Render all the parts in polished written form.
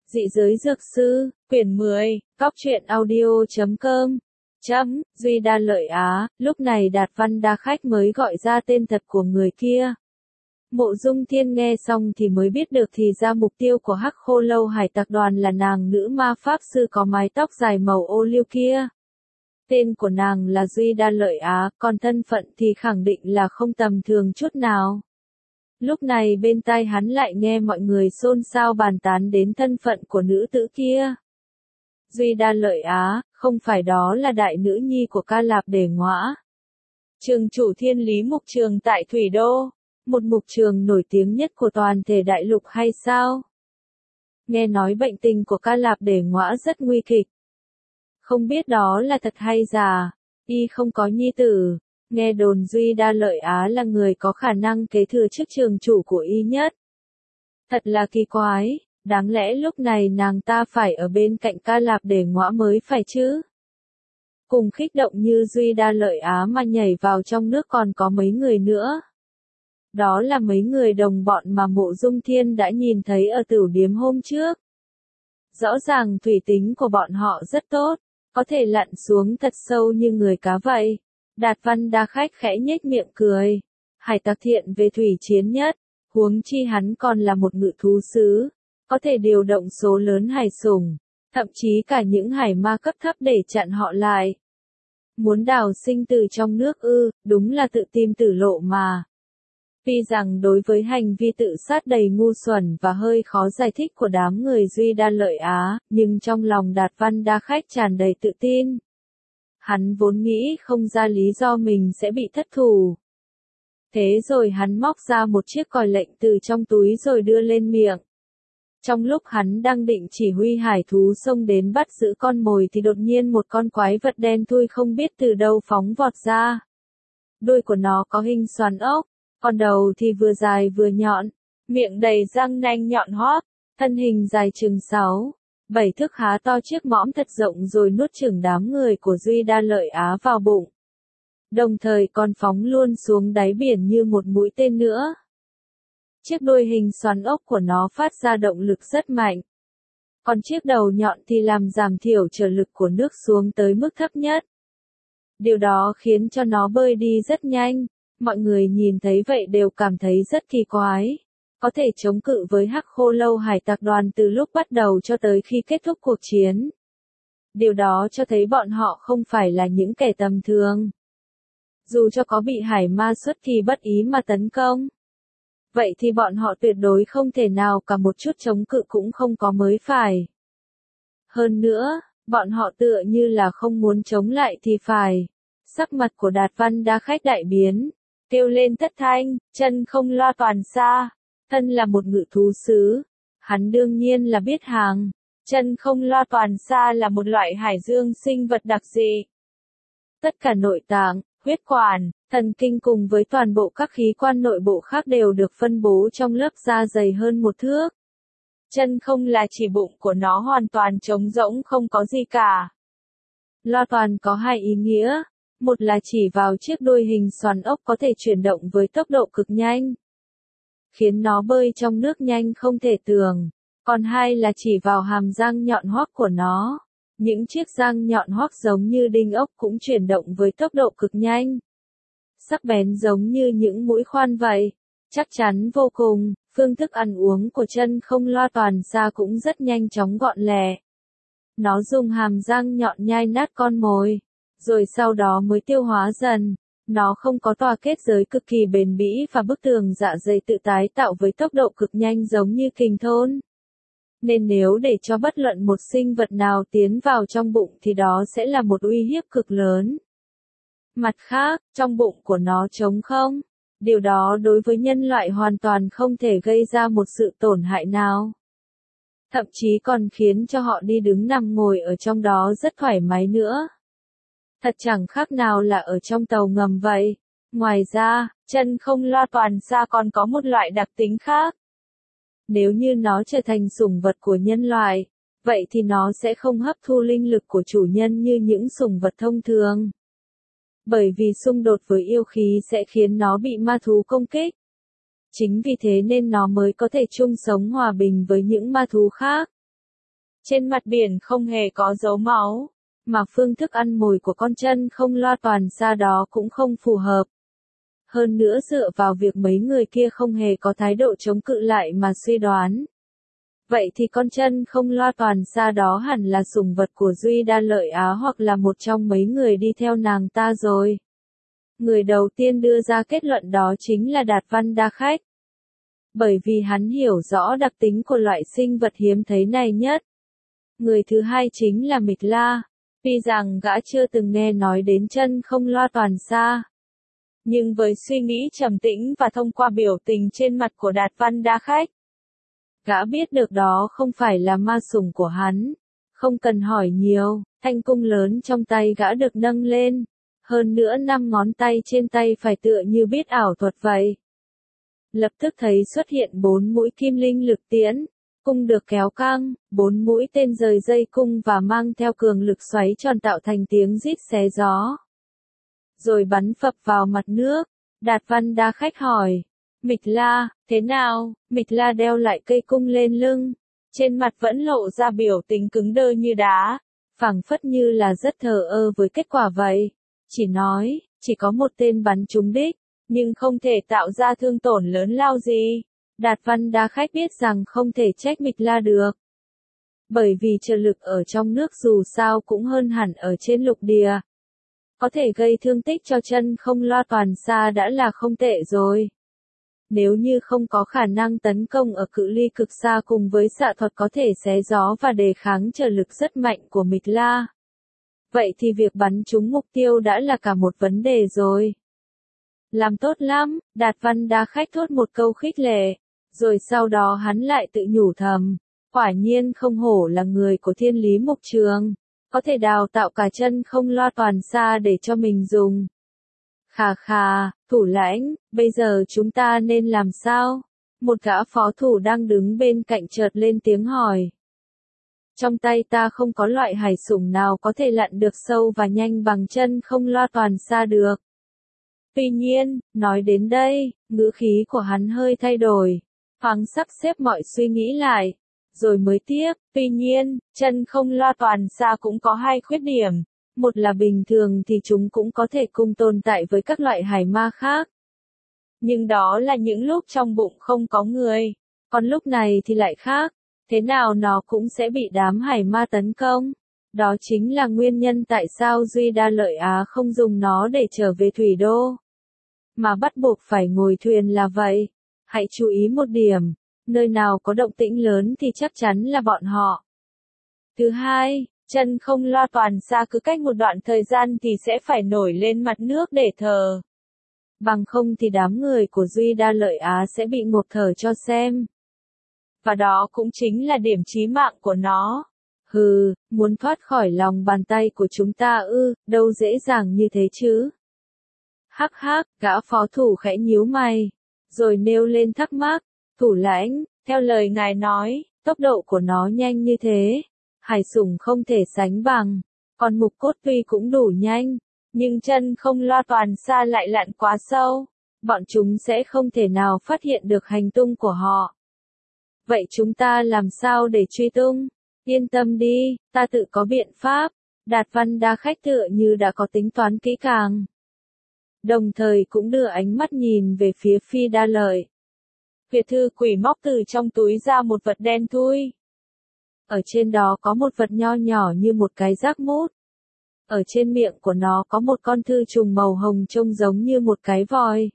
Dị giới dược sư, quyển 10, Cóc truyện audio.com. Duy Đa Lợi Á, lúc này Đạt Văn Đa Khách mới gọi ra tên thật của người kia. Mộ Dung Thiên nghe xong thì mới biết được thì ra mục tiêu của Hắc Khô Lâu Hải Tặc đoàn là nàng nữ ma pháp sư có mái tóc dài màu ô liu kia. Tên của nàng là Duy Đa Lợi Á, còn thân phận thì khẳng định là không tầm thường chút nào. Lúc này bên tai hắn lại nghe mọi người xôn xao bàn tán đến thân phận của nữ tử kia. Duy Đa Lợi Á, không phải đó là đại nữ nhi của Ca Lạp Đề Ngõa. Trường chủ Thiên Lý Mục Trường tại Thủy Đô, một mục trường nổi tiếng nhất của toàn thể đại lục hay sao? Nghe nói bệnh tình của Ca Lạp Đề Ngõa rất nguy kịch. Không biết đó là thật hay giả, y không có nhi tử. Nghe đồn Duy Đa Lợi Á là người có khả năng kế thừa chức trường chủ của y nhất. Thật là kỳ quái, đáng lẽ lúc này nàng ta phải ở bên cạnh Ca Lạp Đề Ngõa mới phải chứ. Cùng kích động như Duy Đa Lợi Á mà nhảy vào trong nước còn có mấy người nữa. Đó là mấy người đồng bọn mà Mộ Dung Thiên đã nhìn thấy ở tửu điếm hôm trước. Rõ ràng thủy tính của bọn họ rất tốt, có thể lặn xuống thật sâu như người cá vậy. Đạt Văn Đa Khách khẽ nhếch miệng cười. Hải tặc thiện về thủy chiến nhất, huống chi hắn còn là một ngự thú sứ, có thể điều động số lớn hải sủng, thậm chí cả những hải ma cấp thấp để chặn họ lại. Muốn đào sinh từ trong nước ư, đúng là tự tìm tử lộ mà. Tuy rằng đối với hành vi tự sát đầy ngu xuẩn và hơi khó giải thích của đám người Duy Đa Lợi Á, nhưng trong lòng Đạt Văn Đa Khách tràn đầy tự tin. Hắn vốn nghĩ không ra lý do mình sẽ bị thất thủ. Thế rồi hắn móc ra một chiếc còi lệnh từ trong túi rồi đưa lên miệng. Trong lúc hắn đang định chỉ huy hải thú xông đến bắt giữ con mồi thì đột nhiên một con quái vật đen thui không biết từ đâu phóng vọt ra. Đuôi của nó có hình xoắn ốc, còn đầu thì vừa dài vừa nhọn, miệng đầy răng nanh nhọn hoắt, thân hình dài chừng 6-7 thước há to chiếc mõm thật rộng rồi nuốt chửng đám người của Duy Đa Lợi Á vào bụng. Đồng thời còn phóng luôn xuống đáy biển như một mũi tên nữa. Chiếc đuôi hình xoắn ốc của nó phát ra động lực rất mạnh. Còn chiếc đầu nhọn thì làm giảm thiểu trở lực của nước xuống tới mức thấp nhất. Điều đó khiến cho nó bơi đi rất nhanh. Mọi người nhìn thấy vậy đều cảm thấy rất kỳ quái. Có thể chống cự với Hắc Khô Lâu Hải Tặc đoàn từ lúc bắt đầu cho tới khi kết thúc cuộc chiến. Điều đó cho thấy bọn họ không phải là những kẻ tầm thường. Dù cho có bị hải ma xuất kỳ bất ý mà tấn công. Vậy thì bọn họ tuyệt đối không thể nào cả một chút chống cự cũng không có mới phải. Hơn nữa, bọn họ tựa như là không muốn chống lại thì phải. Sắc mặt của Đạt Văn Đa Khách đại biến, kêu lên thất thanh, Chân Không Loa Toàn Sa. Thân là một ngự thú sứ, hắn đương nhiên là biết hàng. Chân Không Loa Toàn Sa là một loại hải dương sinh vật đặc dị. Tất cả nội tạng, huyết quản, thần kinh cùng với toàn bộ các khí quan nội bộ khác đều được phân bố trong lớp da dày hơn 1 thước. Chân không là chỉ bụng của nó hoàn toàn trống rỗng không có gì cả. Loa toàn có 2 ý nghĩa. Một là chỉ vào chiếc đuôi hình xoắn ốc có thể chuyển động với tốc độ cực nhanh, khiến nó bơi trong nước nhanh không thể tưởng. Còn 2 là chỉ vào hàm răng nhọn hoắt của nó. Những chiếc răng nhọn hoắt giống như đinh ốc cũng chuyển động với tốc độ cực nhanh. Sắc bén giống như những mũi khoan vậy. Chắc chắn vô cùng, phương thức ăn uống của Chân Không Loa Toàn Sa cũng rất nhanh chóng gọn lẹ. Nó dùng hàm răng nhọn nhai nát con mồi, rồi sau đó mới tiêu hóa dần. Nó không có tòa kết giới cực kỳ bền bỉ và bức tường dạ dày tự tái tạo với tốc độ cực nhanh giống như kình thôn. Nên nếu để cho bất luận một sinh vật nào tiến vào trong bụng thì đó sẽ là một uy hiếp cực lớn. Mặt khác, trong bụng của nó trống không. Điều đó đối với nhân loại hoàn toàn không thể gây ra một sự tổn hại nào. Thậm chí còn khiến cho họ đi đứng nằm ngồi ở trong đó rất thoải mái nữa. Thật chẳng khác nào là ở trong tàu ngầm vậy. Ngoài ra, Chân Không Loa Toàn Sa còn có một loại đặc tính khác. Nếu như nó trở thành sủng vật của nhân loại, vậy thì nó sẽ không hấp thu linh lực của chủ nhân như những sủng vật thông thường. Bởi vì xung đột với yêu khí sẽ khiến nó bị ma thú công kích. Chính vì thế nên nó mới có thể chung sống hòa bình với những ma thú khác. Trên mặt biển không hề có dấu máu, mà phương thức ăn mồi của con chân không lo toàn xa đó cũng không phù hợp. Hơn nữa dựa vào việc mấy người kia không hề có thái độ chống cự lại mà suy đoán. Vậy thì con chân không lo toàn xa đó hẳn là sủng vật của Duy Đa Lợi Á hoặc là một trong mấy người đi theo nàng ta rồi. Người đầu tiên đưa ra kết luận đó chính là Đạt Văn Đa Khách. Bởi vì hắn hiểu rõ đặc tính của loại sinh vật hiếm thấy này nhất. Người thứ hai chính là Mịch La. Tuy rằng gã chưa từng nghe nói đến chân không lo toàn xa. Nhưng với suy nghĩ trầm tĩnh và thông qua biểu tình trên mặt của Đạt Văn Đa Khách, gã biết được đó không phải là ma sủng của hắn. Không cần hỏi nhiều, thanh cung lớn trong tay gã được nâng lên. Hơn nữa 5 ngón tay trên tay phải tựa như biết ảo thuật vậy. Lập tức thấy xuất hiện 4 mũi kim linh lực tiễn. Cung được kéo căng, 4 mũi tên rời dây cung và mang theo cường lực xoáy tròn tạo thành tiếng rít xé gió. Rồi bắn phập vào mặt nước. Đạt Văn Đa Khách hỏi. Mịch La, thế nào? Mịch La đeo lại cây cung lên lưng. Trên mặt vẫn lộ ra biểu tình cứng đơ như đá. Phảng phất như là rất thờ ơ với kết quả vậy. Chỉ nói, chỉ có một tên bắn trúng đích, nhưng không thể tạo ra thương tổn lớn lao gì. Đạt Văn Đa Khách biết rằng không thể trách Mịch La được. Bởi vì trợ lực ở trong nước dù sao cũng hơn hẳn ở trên lục địa. Có thể gây thương tích cho chân không lo toàn xa đã là không tệ rồi. Nếu như không có khả năng tấn công ở cự ly cực xa cùng với xạ thuật có thể xé gió và đề kháng trợ lực rất mạnh của Mịch La. Vậy thì việc bắn trúng mục tiêu đã là cả một vấn đề rồi. Làm tốt lắm, Đạt Văn Đa Khách thốt một câu khích lệ. Rồi sau đó hắn lại tự nhủ thầm. Quả nhiên không hổ là người của Thiên Lý Mục Trường. Có thể đào tạo cả chân không lo toàn xa để cho mình dùng. Khà khà, thủ lãnh, bây giờ chúng ta nên làm sao? Một gã phó thủ đang đứng bên cạnh chợt lên tiếng hỏi. Trong tay ta không có loại hải sủng nào có thể lặn được sâu và nhanh bằng chân không lo toàn xa được. Tuy nhiên, nói đến đây, ngữ khí của hắn hơi thay đổi. Thoáng sắp xếp mọi suy nghĩ lại. Rồi mới tiếp, tuy nhiên, chân không lo toàn xa cũng có hai khuyết điểm. Một là bình thường thì chúng cũng có thể cùng tồn tại với các loại hải ma khác. Nhưng đó là những lúc trong bụng không có người. Còn lúc này thì lại khác. Thế nào nó cũng sẽ bị đám hải ma tấn công. Đó chính là nguyên nhân tại sao Duy Đa Lợi Á không dùng nó để trở về thủy đô. Mà bắt buộc phải ngồi thuyền là vậy. Hãy chú ý một điểm. Nơi nào có động tĩnh lớn thì chắc chắn là bọn họ. Thứ hai, chân không lo toàn xa cứ cách một đoạn thời gian thì sẽ phải nổi lên mặt nước để thờ. Bằng không thì đám người của Duy Đa Lợi Á sẽ bị ngộp thở cho xem. Và đó cũng chính là điểm chí mạng của nó. Hừ, muốn thoát khỏi lòng bàn tay của chúng ta ư, đâu dễ dàng như thế chứ. Hắc hắc, gã phó thủ khẽ nhíu mày. Rồi nêu lên thắc mắc. Thủ lãnh, theo lời ngài nói, tốc độ của nó nhanh như thế. Hải sủng không thể sánh bằng. Còn mục cốt tuy cũng đủ nhanh. Nhưng chân không lo toàn xa lại lặn quá sâu. Bọn chúng sẽ không thể nào phát hiện được hành tung của họ. Vậy chúng ta làm sao để truy tung? Yên tâm đi, ta tự có biện pháp. Đạt Văn Đa Khách tựa như đã có tính toán kỹ càng. Đồng thời cũng đưa ánh mắt nhìn về phía Phi Đa Lợi. Việt thư quỷ móc từ trong túi ra một vật đen thui. Ở trên đó có một vật nho nhỏ như một cái rác mút. Ở trên miệng của nó có một con thư trùng màu hồng trông giống như một cái vòi.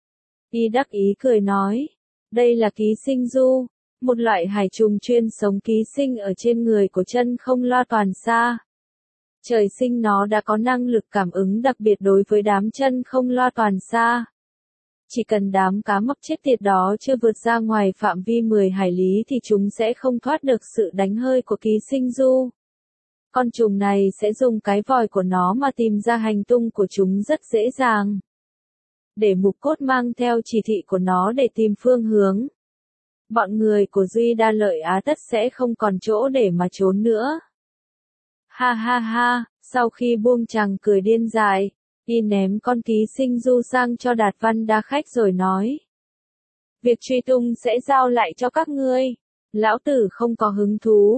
Y đắc ý cười nói. Đây là ký sinh du. Một loại hải trùng chuyên sống ký sinh ở trên người của chân không lo toàn xa. Trời sinh nó đã có năng lực cảm ứng đặc biệt đối với đám chân không lo toàn xa. Chỉ cần đám cá mập chết tiệt đó chưa vượt ra ngoài phạm vi 10 hải lý thì chúng sẽ không thoát được sự đánh hơi của ký sinh du. Con trùng này sẽ dùng cái vòi của nó mà tìm ra hành tung của chúng rất dễ dàng. Để mục cốt mang theo chỉ thị của nó để tìm phương hướng. Bọn người của Duy Đa Lợi Á tất sẽ không còn chỗ để mà trốn nữa. Ha ha ha, sau khi buông chàng cười điên dại, y ném con ký sinh du sang cho Đạt Văn Đa Khách rồi nói. Việc truy tung sẽ giao lại cho các ngươi. Lão tử không có hứng thú.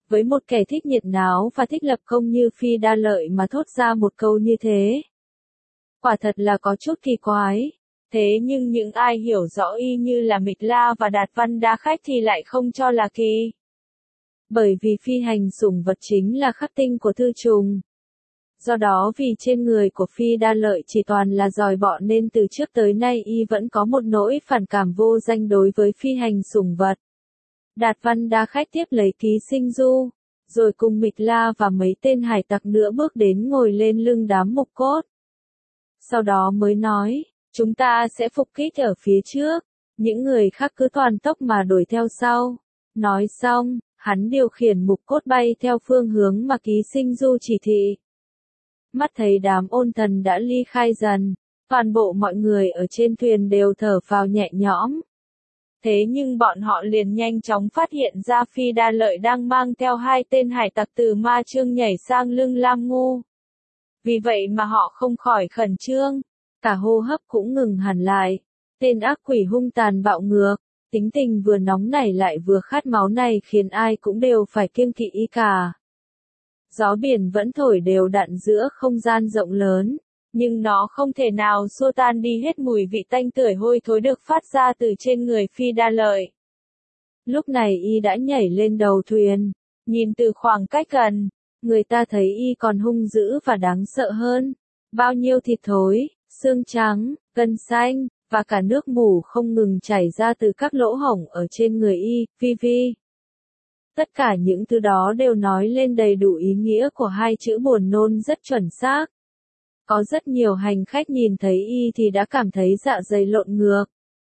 Với một kẻ thích nhiệt náo và thích lập công như Phi Đa Lợi mà thốt ra một câu như thế. Quả thật là có chút kỳ quái. Thế nhưng những ai hiểu rõ y như là Mịch La và Đạt Văn Đa Khách thì lại không cho là kỳ. Bởi vì phi hành sủng vật chính là khắc tinh của thư trùng. Do đó vì trên người của Phi Đa Lợi chỉ toàn là giòi bọ nên từ trước tới nay y vẫn có một nỗi phản cảm vô danh đối với phi hành sủng vật. Đạt Văn Đa Khách tiếp lấy ký sinh du, rồi cùng Mịch La và mấy tên hải tặc nữa bước đến ngồi lên lưng đám mục cốt. Sau đó mới nói, chúng ta sẽ phục kích ở phía trước, những người khác cứ toàn tốc mà đuổi theo sau. Nói xong, hắn điều khiển mục cốt bay theo phương hướng mà ký sinh du chỉ thị. Mắt thấy đám ôn thần đã ly khai dần, toàn bộ mọi người ở trên thuyền đều thở phào nhẹ nhõm. Thế nhưng bọn họ liền nhanh chóng phát hiện ra Phi Đa Lợi đang mang theo 2 tên hải tặc từ Ma Chương nhảy sang lưng Lam Ngu. Vì vậy mà họ không khỏi khẩn trương, cả hô hấp cũng ngừng hẳn lại. Tên ác quỷ hung tàn bạo ngược, tính tình vừa nóng nảy lại vừa khát máu này khiến ai cũng đều phải kiêng kỵ y cả. Gió biển vẫn thổi đều đặn giữa không gian rộng lớn, nhưng nó không thể nào xua tan đi hết mùi vị tanh tưởi hôi thối được phát ra từ trên người Phi Đa Lợi. Lúc này y đã nhảy lên đầu thuyền, nhìn từ khoảng cách gần, người ta thấy y còn hung dữ và đáng sợ hơn. Bao nhiêu thịt thối, xương trắng, gân xanh, và cả nước mủ không ngừng chảy ra từ các lỗ hổng ở trên người y, vi. Tất cả những thứ đó đều nói lên đầy đủ ý nghĩa của 2 chữ buồn nôn rất chuẩn xác. Có rất nhiều hành khách nhìn thấy y thì đã cảm thấy dạ dày lộn ngược.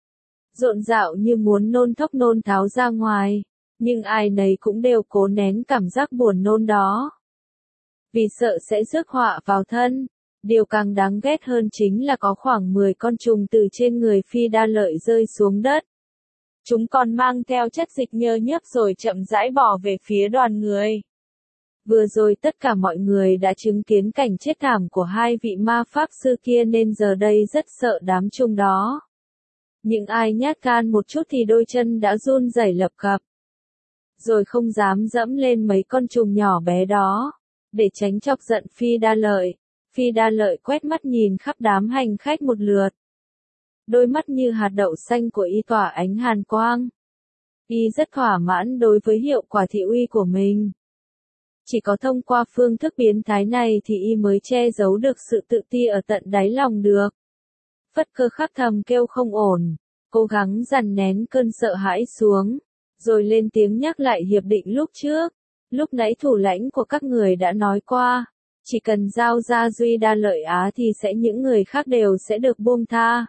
Rộn rạo như muốn nôn thốc nôn tháo ra ngoài, nhưng ai nấy cũng đều cố nén cảm giác buồn nôn đó. Vì sợ sẽ rước họa vào thân, điều càng đáng ghét hơn chính là có khoảng 10 con trùng từ trên người Phi Đa Lợi rơi xuống đất. Chúng còn mang theo chất dịch nhơ nhớp rồi chậm rãi bỏ về phía đoàn người. Vừa rồi tất cả mọi người đã chứng kiến cảnh chết thảm của 2 vị ma pháp sư kia nên giờ đây rất sợ đám trùng đó. Những ai nhát gan một chút thì đôi chân đã run rẩy lập cập. Rồi không dám dẫm lên mấy con trùng nhỏ bé đó. Để tránh chọc giận Phi Đa Lợi, Phi Đa Lợi quét mắt nhìn khắp đám hành khách một lượt. Đôi mắt như hạt đậu xanh của y tỏa ánh hàn quang. Y rất thỏa mãn đối với hiệu quả thị uy của mình. Chỉ có thông qua phương thức biến thái này thì y mới che giấu được sự tự ti ở tận đáy lòng được. Phất Cơ khắc thầm kêu không ổn, cố gắng dằn nén cơn sợ hãi xuống, rồi lên tiếng nhắc lại hiệp định lúc trước. Lúc nãy thủ lãnh của các người đã nói qua, chỉ cần giao ra Duy Đa Lợi Á thì những người khác đều sẽ được buông tha.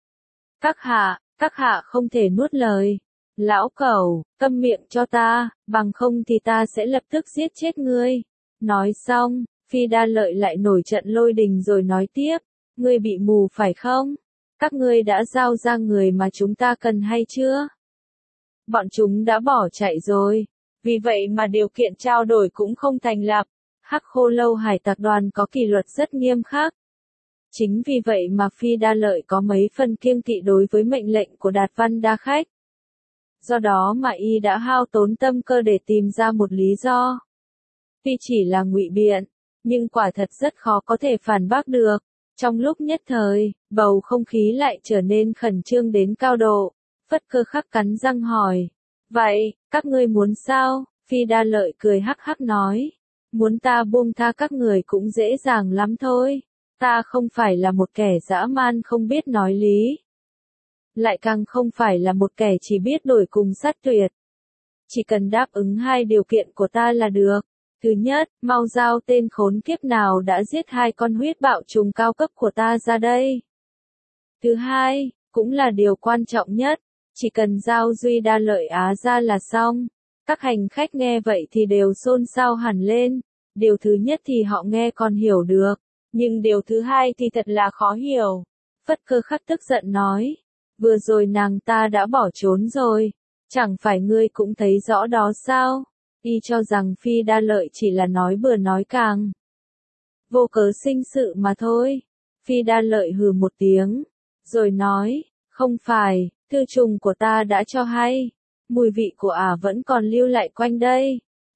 Các hạ không thể nuốt lời. Lão cẩu, câm miệng cho ta, bằng không thì ta sẽ lập tức giết chết ngươi. Nói xong, Phi Đa Lợi lại nổi trận lôi đình rồi nói tiếp, ngươi bị mù phải không? Các ngươi đã giao ra người mà chúng ta cần hay chưa? Bọn chúng đã bỏ chạy rồi. Vì vậy mà điều kiện trao đổi cũng không thành lập. Hắc Khô Lâu hải tặc đoàn có kỷ luật rất nghiêm khắc. Chính vì vậy mà Phi Đa Lợi có mấy phần kiêng kỵ đối với mệnh lệnh của Đạt Văn Đa Khách. Do đó mà y đã hao tốn tâm cơ để tìm ra một lý do. Tuy chỉ là ngụy biện, nhưng quả thật rất khó có thể phản bác được. Trong lúc nhất thời, bầu không khí lại trở nên khẩn trương đến cao độ. Phất Cơ khắc cắn răng hỏi. Vậy, các ngươi muốn sao? Phi Đa Lợi cười hắc hắc nói. Muốn ta buông tha các người cũng dễ dàng lắm thôi. Ta không phải là một kẻ dã man không biết nói lý. Lại càng không phải là một kẻ chỉ biết đổi cùng sát tuyệt. Chỉ cần đáp ứng 2 điều kiện của ta là được. Thứ nhất, mau giao tên khốn kiếp nào đã giết 2 con huyết bạo trùng cao cấp của ta ra đây. Thứ hai, cũng là điều quan trọng nhất, chỉ cần giao Duy Đa Lợi Á ra là xong. Các hành khách nghe vậy thì đều xôn xao hẳn lên. Điều thứ nhất thì họ nghe còn hiểu được, nhưng điều thứ hai thì thật là khó hiểu. Phất Cơ khắc tức giận nói, vừa rồi nàng ta đã bỏ trốn rồi, chẳng phải ngươi cũng thấy rõ đó sao? Y cho rằng Phi Đa Lợi chỉ là nói bừa nói càng. Vô cớ sinh sự mà thôi. Phi Đa Lợi hừ một tiếng, rồi nói, không phải, thư trùng của ta đã cho hay. Mùi vị của ả vẫn còn lưu lại quanh đây.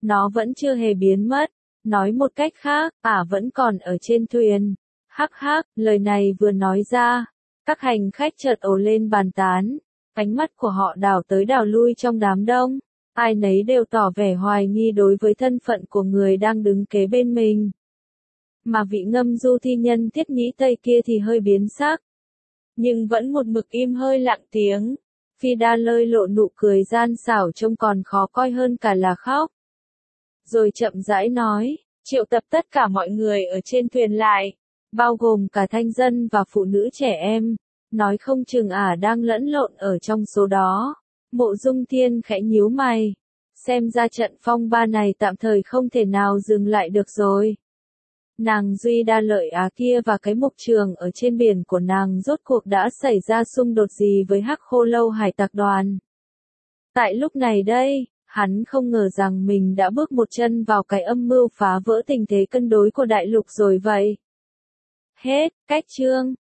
Nó vẫn chưa hề biến mất. Nói một cách khác, ả vẫn còn ở trên thuyền. Hắc hắc, lời này vừa nói ra. Các hành khách chợt ồ lên bàn tán. Ánh mắt của họ đảo tới đảo lui trong đám đông. Ai nấy đều tỏ vẻ hoài nghi đối với thân phận của người đang đứng kế bên mình. Mà vị ngâm du thi nhân Thiết Nhĩ Tây kia thì hơi biến sắc. Nhưng vẫn một mực im hơi lặng tiếng. Phi Đa lơi lộ nụ cười gian xảo trông còn khó coi hơn cả là khóc. Rồi chậm rãi nói, triệu tập tất cả mọi người ở trên thuyền lại, bao gồm cả thanh dân và phụ nữ trẻ em. Nói không chừng ả đang lẫn lộn ở trong số đó. Mộ Dung Thiên khẽ nhíu mày. Xem ra trận phong ba này tạm thời không thể nào dừng lại được rồi. Nàng Duy Đa Lợi Á kia và cái mục trường ở trên biển của nàng rốt cuộc đã xảy ra xung đột gì với Hắc Khô Lâu Hải Tặc đoàn. Tại lúc này đây, hắn không ngờ rằng mình đã bước một chân vào cái âm mưu phá vỡ tình thế cân đối của đại lục rồi vậy. Hết, cách chương.